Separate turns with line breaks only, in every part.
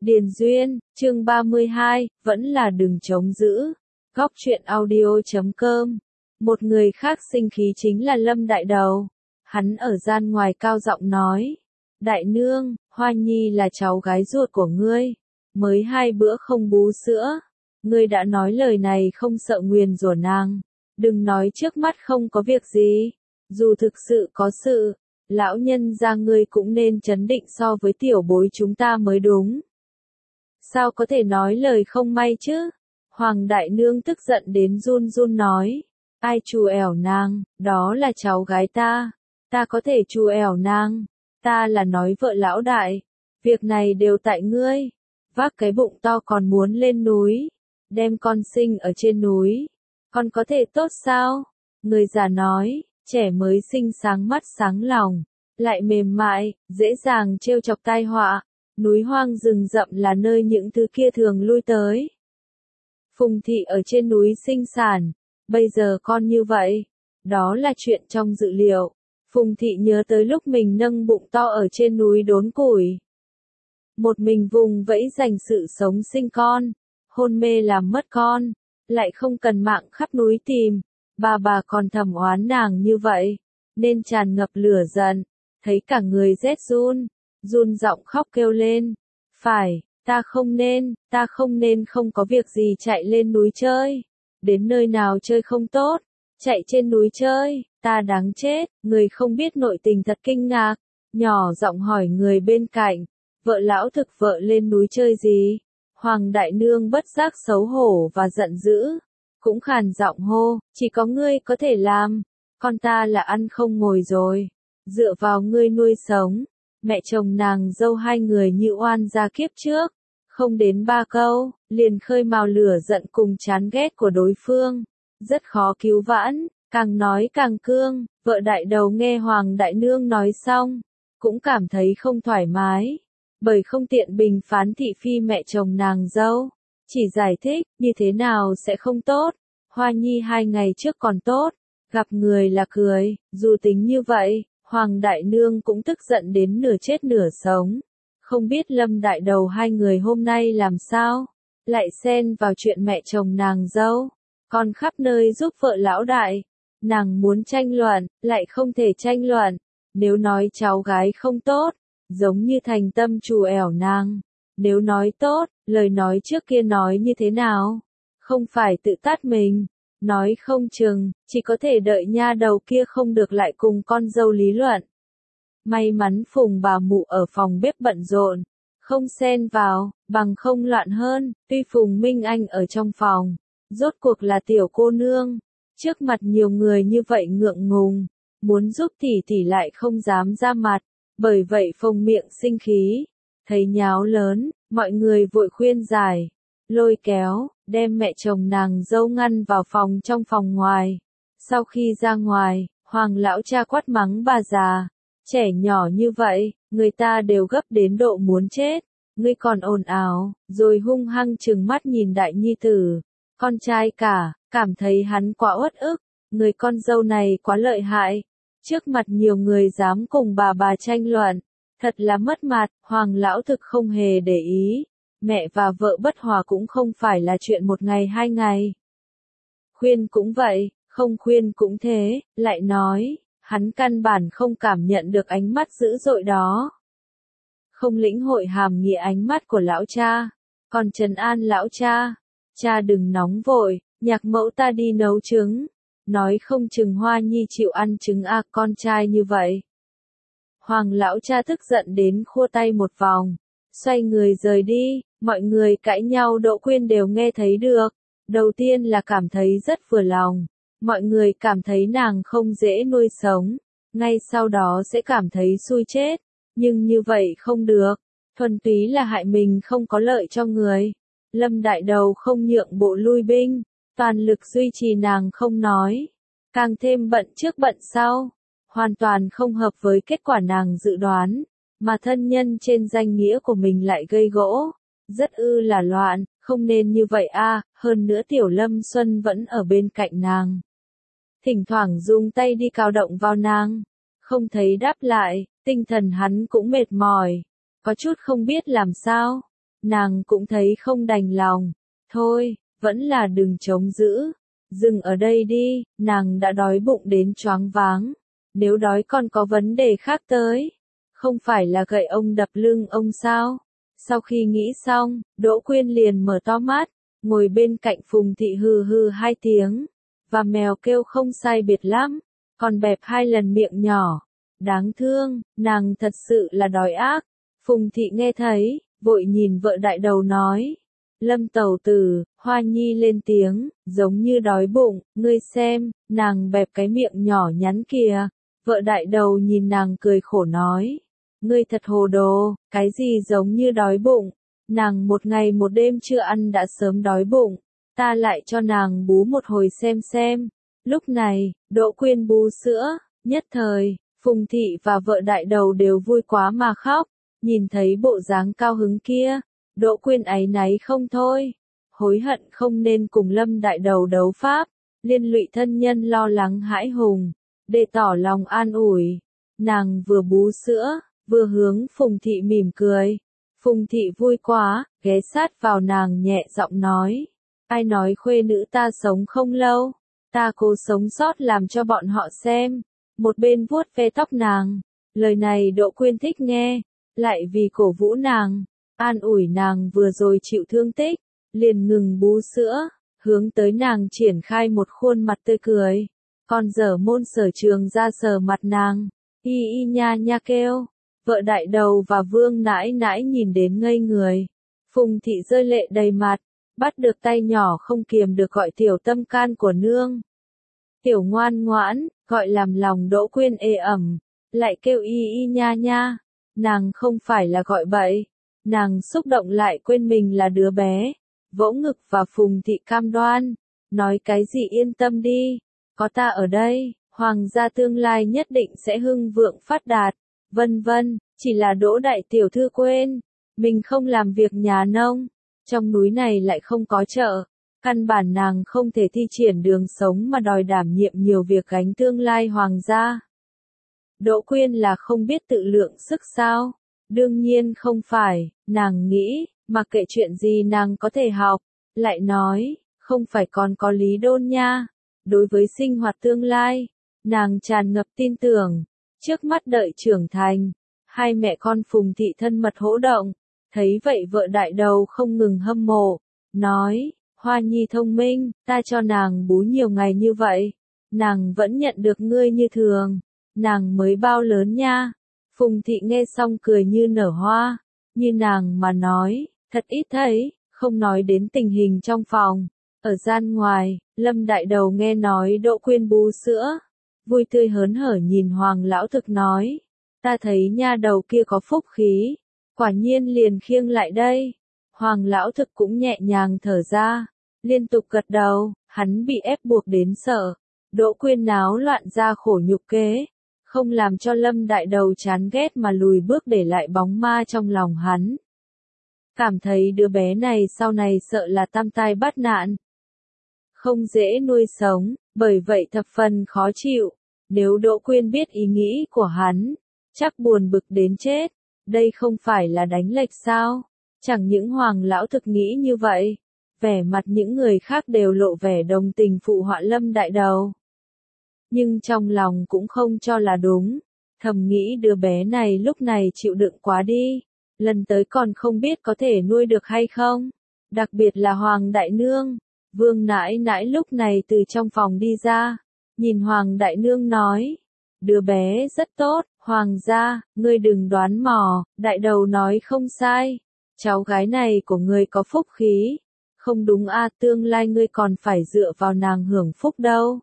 Điền Duyên, chương 32, vẫn là đừng chống giữ. Góc truyện audio.com. Một người khác sinh khí chính là Lâm Đại Đầu. Hắn ở gian ngoài cao giọng nói. Đại nương, Hoa Nhi là cháu gái ruột của ngươi. Mới 2 bữa không bú sữa. Ngươi đã nói lời này không sợ nguyền rủa nàng. Đừng nói trước mắt không có việc gì. Dù thực sự có sự, lão nhân gia ngươi cũng nên trấn định so với tiểu bối chúng ta mới đúng. Sao có thể nói lời không may chứ? Hoàng đại nương tức giận đến run run nói. Ai trù ẻo nàng, đó là cháu gái ta. Ta có thể trù ẻo nàng. Ta là nói vợ lão đại. Việc này đều tại ngươi. Vác cái bụng to còn muốn lên núi. Đem con sinh ở trên núi. Con có thể tốt sao? Người già nói, trẻ mới sinh sáng mắt sáng lòng. Lại mềm mại, dễ dàng trêu chọc tai họa. Núi hoang rừng rậm là nơi những thứ kia thường lui tới. Phùng thị ở trên núi sinh sản, bây giờ con như vậy, đó là chuyện trong dự liệu. Phùng thị nhớ tới lúc mình nâng bụng to ở trên núi đốn củi. Một mình vùng vẫy dành sự sống sinh con, hôn mê làm mất con, lại không cần mạng khắp núi tìm. Bà còn thầm oán nàng như vậy, nên tràn ngập lửa giận, thấy cả người rét run. Run giọng khóc kêu lên. Phải, ta không nên không có việc gì chạy lên núi chơi. Đến nơi nào chơi không tốt, chạy trên núi chơi, ta đáng chết. Người không biết nội tình thật kinh ngạc, nhỏ giọng hỏi người bên cạnh. Vợ lão thực vợ lên núi chơi gì? Hoàng đại nương bất giác xấu hổ và giận dữ. Cũng khàn giọng hô, chỉ có ngươi có thể làm. Con ta là ăn không ngồi rồi. Dựa vào ngươi nuôi sống. Mẹ chồng nàng dâu hai người như oan gia kiếp trước, không đến 3 câu, liền khơi mào lửa giận cùng chán ghét của đối phương, rất khó cứu vãn, càng nói càng cương. Vợ đại đầu nghe Hoàng đại nương nói xong, cũng cảm thấy không thoải mái, bởi không tiện bình phán thị phi mẹ chồng nàng dâu, chỉ giải thích, như thế nào sẽ không tốt, Hoa Nhi 2 ngày trước còn tốt, gặp người là cười, dù tính như vậy. Hoàng đại nương cũng tức giận đến nửa chết nửa sống. Không biết Lâm đại đầu hai người hôm nay làm sao, lại xen vào chuyện mẹ chồng nàng dâu, còn khắp nơi giúp vợ lão đại. Nàng muốn tranh luận, lại không thể tranh luận. Nếu nói cháu gái không tốt, giống như thành tâm trù ẻo nàng. Nếu nói tốt, lời nói trước kia nói như thế nào? Không phải tự tát mình. Nói không chừng, chỉ có thể đợi nha đầu kia không được lại cùng con dâu lý luận. May mắn Phùng bà mụ ở phòng bếp bận rộn, không xen vào, bằng không loạn hơn. Tuy Phùng Minh Anh ở trong phòng, rốt cuộc là tiểu cô nương, trước mặt nhiều người như vậy ngượng ngùng, muốn giúp tỷ lại không dám ra mặt, bởi vậy phồng miệng sinh khí. Thấy nháo lớn, mọi người vội khuyên giải, lôi kéo, đem mẹ chồng nàng dâu ngăn vào phòng trong phòng ngoài. Sau khi ra ngoài, Hoàng lão cha quát mắng bà già, trẻ nhỏ như vậy, người ta đều gấp đến độ muốn chết, ngươi còn ồn ào, rồi hung hăng trừng mắt nhìn đại nhi tử, con trai cả, cảm thấy hắn quá uất ức, người con dâu này quá lợi hại, trước mặt nhiều người dám cùng bà tranh luận, thật là mất mặt. Hoàng lão thực không hề để ý. Mẹ và vợ bất hòa cũng không phải là chuyện 1 ngày 2 ngày. Khuyên cũng vậy, không khuyên cũng thế, lại nói, hắn căn bản không cảm nhận được ánh mắt dữ dội đó. Không lĩnh hội hàm nghĩa ánh mắt của lão cha, còn trấn an lão cha, cha đừng nóng vội, nhạc mẫu ta đi nấu trứng, nói không chừng Hoa Nhi chịu ăn trứng con trai như vậy. Hoàng lão cha tức giận đến khua tay một vòng, xoay người rời đi. Mọi người cãi nhau Đỗ Quyên đều nghe thấy được. Đầu tiên là cảm thấy rất vừa lòng. Mọi người cảm thấy nàng không dễ nuôi sống. Ngay sau đó sẽ cảm thấy xui chết. Nhưng như vậy không được. Thuần túy là hại mình không có lợi cho người. Lâm đại đầu không nhượng bộ lui binh. Toàn lực duy trì nàng không nói. Càng thêm bận trước bận sau. Hoàn toàn không hợp với kết quả nàng dự đoán. Mà thân nhân trên danh nghĩa của mình lại gây gỗ. Rất là loạn, không nên như vậy hơn nữa tiểu Lâm Xuân vẫn ở bên cạnh nàng. Thỉnh thoảng dùng tay đi cào động vào nàng, không thấy đáp lại, tinh thần hắn cũng mệt mỏi, có chút không biết làm sao. nàng cũng thấy không đành lòng. Thôi, vẫn là đừng trống giữ. Dừng ở đây đi, nàng đã đói bụng đến choáng váng. Nếu đói còn có vấn đề khác tới. Không phải là gậy ông đập lưng ông sao? Sau khi nghĩ xong, Đỗ Quyên liền mở to mắt, ngồi bên cạnh Phùng Thị hừ hừ 2 tiếng. Và mèo kêu không sai biệt lắm, còn bẹp 2 lần miệng nhỏ. Đáng thương, nàng thật sự là đói ác. Phùng Thị nghe thấy, vội nhìn vợ đại đầu nói. Lâm tẩu tử, Hoa Nhi lên tiếng, giống như đói bụng, ngươi xem, nàng bẹp cái miệng nhỏ nhắn kìa. Vợ đại đầu nhìn nàng cười khổ nói. Ngươi thật hồ đồ, cái gì giống như đói bụng. Nàng một ngày một đêm chưa ăn đã sớm đói bụng. Ta lại cho nàng bú một hồi xem. Lúc này, Đỗ Quyên bú sữa, nhất thời, Phùng Thị và vợ đại đầu đều vui quá mà khóc. Nhìn thấy bộ dáng cao hứng kia, Đỗ Quyên áy náy không thôi. Hối hận không nên cùng Lâm đại đầu đấu pháp, liên lụy thân nhân lo lắng hãi hùng. Để tỏ lòng an ủi, nàng vừa bú sữa, vừa hướng Phùng Thị mỉm cười. Phùng Thị vui quá, ghé sát vào nàng nhẹ giọng nói. Ai nói khuê nữ ta sống không lâu, ta cố sống sót làm cho bọn họ xem. Một bên vuốt ve tóc nàng, lời này Đỗ Quyên thích nghe, lại vì cổ vũ nàng, an ủi nàng vừa rồi chịu thương tích, liền ngừng bú sữa, hướng tới nàng triển khai một khuôn mặt tươi cười. Còn dở môn sở trường ra sờ mặt nàng, y nha nha kêu. Vợ đại đầu và Vương nãi nãi nhìn đến ngây người. Phùng Thị rơi lệ đầy mặt, bắt được tay nhỏ không kiềm được gọi tiểu tâm can của nương. Tiểu ngoan ngoãn, gọi làm lòng Đỗ Quyên ê ẩm, lại kêu y nha nha. Nàng không phải là gọi bậy, nàng xúc động lại quên mình là đứa bé. Vỗ ngực và Phùng Thị cam đoan, nói cái gì yên tâm đi, có ta ở đây, hoàng gia tương lai nhất định sẽ hưng vượng phát đạt. Vân vân, chỉ là Đỗ đại tiểu thư quên, mình không làm việc nhà nông, trong núi này lại không có chợ, căn bản nàng không thể thi triển đường sống mà đòi đảm nhiệm nhiều việc gánh tương lai hoàng gia. Đỗ Quyên là không biết tự lượng sức sao? Đương nhiên không phải, nàng nghĩ, mặc kệ chuyện gì nàng có thể học, lại nói, không phải còn có Lý Đôn nha. Đối với sinh hoạt tương lai, nàng tràn ngập tin tưởng. Trước mắt đợi trưởng thành, 2 mẹ con Phùng Thị thân mật hỗ động, thấy vậy vợ đại đầu không ngừng hâm mộ, nói, Hoa Nhi thông minh, ta cho nàng bú nhiều ngày như vậy, nàng vẫn nhận được ngươi như thường, nàng mới bao lớn nha. Phùng Thị nghe xong cười như nở hoa, như nàng mà nói, thật ít thấy, không nói đến tình hình trong phòng, ở gian ngoài, Lâm đại đầu nghe nói Đỗ Quyên bú sữa. Vui tươi hớn hở nhìn Hoàng lão thực nói, ta thấy nha đầu kia có phúc khí, quả nhiên liền khiêng lại đây. Hoàng lão thực cũng nhẹ nhàng thở ra, liên tục gật đầu, hắn bị ép buộc đến sợ. Đỗ Quyên náo loạn ra khổ nhục kế, không làm cho Lâm đại đầu chán ghét mà lùi bước để lại bóng ma trong lòng hắn. Cảm thấy đứa bé này sau này sợ là tam tai bắt nạn, không dễ nuôi sống, bởi vậy thập phần khó chịu. Nếu Đỗ Quyên biết ý nghĩ của hắn, chắc buồn bực đến chết. Đây không phải là đánh lệch sao? Chẳng những Hoàng lão thực nghĩ như vậy, vẻ mặt những người khác đều lộ vẻ đồng tình phụ họa Lâm đại đầu. Nhưng trong lòng cũng không cho là đúng, thầm nghĩ đứa bé này lúc này chịu đựng quá đi, lần tới còn không biết có thể nuôi được hay không. Đặc biệt là Hoàng đại nương, Vương nãi nãi lúc này từ trong phòng đi ra. Nhìn Hoàng đại nương nói, đứa bé rất tốt, Hoàng gia, ngươi đừng đoán mò, đại đầu nói không sai, cháu gái này của ngươi có phúc khí, không đúng a, tương lai ngươi còn phải dựa vào nàng hưởng phúc đâu.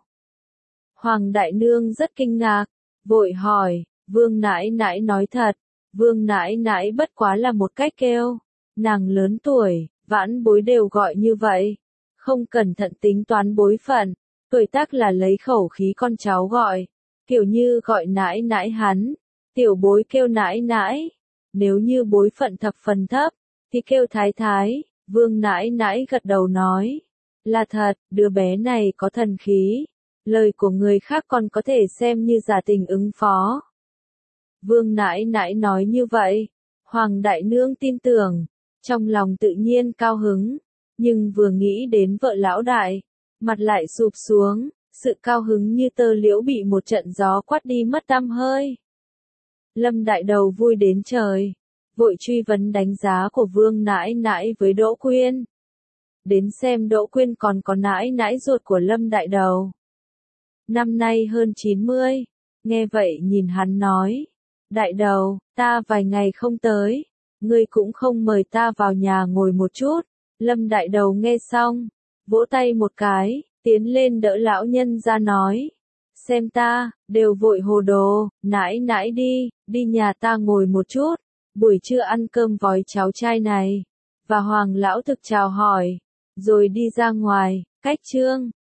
Hoàng đại nương rất kinh ngạc, vội hỏi, Vương nãi nãi nói thật, Vương nãi nãi bất quá là một cách kêu, nàng lớn tuổi, vãn bối đều gọi như vậy, không cẩn thận tính toán bối phận. Tuổi tác là lấy khẩu khí con cháu gọi, kiểu như gọi nãi nãi hắn, tiểu bối kêu nãi nãi, nếu như bối phận thập phần thấp, thì kêu thái thái. Vương nãi nãi gật đầu nói, là thật, đứa bé này có thần khí, lời của người khác còn có thể xem như giả tình ứng phó. Vương nãi nãi nói như vậy, Hoàng đại nương tin tưởng, trong lòng tự nhiên cao hứng, nhưng vừa nghĩ đến vợ lão đại, mặt lại sụp xuống, sự cao hứng như tơ liễu bị một trận gió quát đi mất tăm hơi. Lâm Đại Đầu vui đến trời, vội truy vấn đánh giá của Vương nãi nãi với Đỗ Quyên. Đến xem Đỗ Quyên còn có nãi nãi ruột của Lâm Đại Đầu. Năm nay hơn 90, nghe vậy nhìn hắn nói, Đại Đầu, ta vài ngày không tới, ngươi cũng không mời ta vào nhà ngồi một chút. Lâm Đại Đầu nghe xong, vỗ tay một cái, tiến lên đỡ lão nhân ra nói, xem ta, đều vội hồ đồ, nãi nãi đi nhà ta ngồi một chút, buổi trưa ăn cơm vói cháo trai này. Và Hoàng lão thực chào hỏi, rồi đi ra ngoài, cách Trương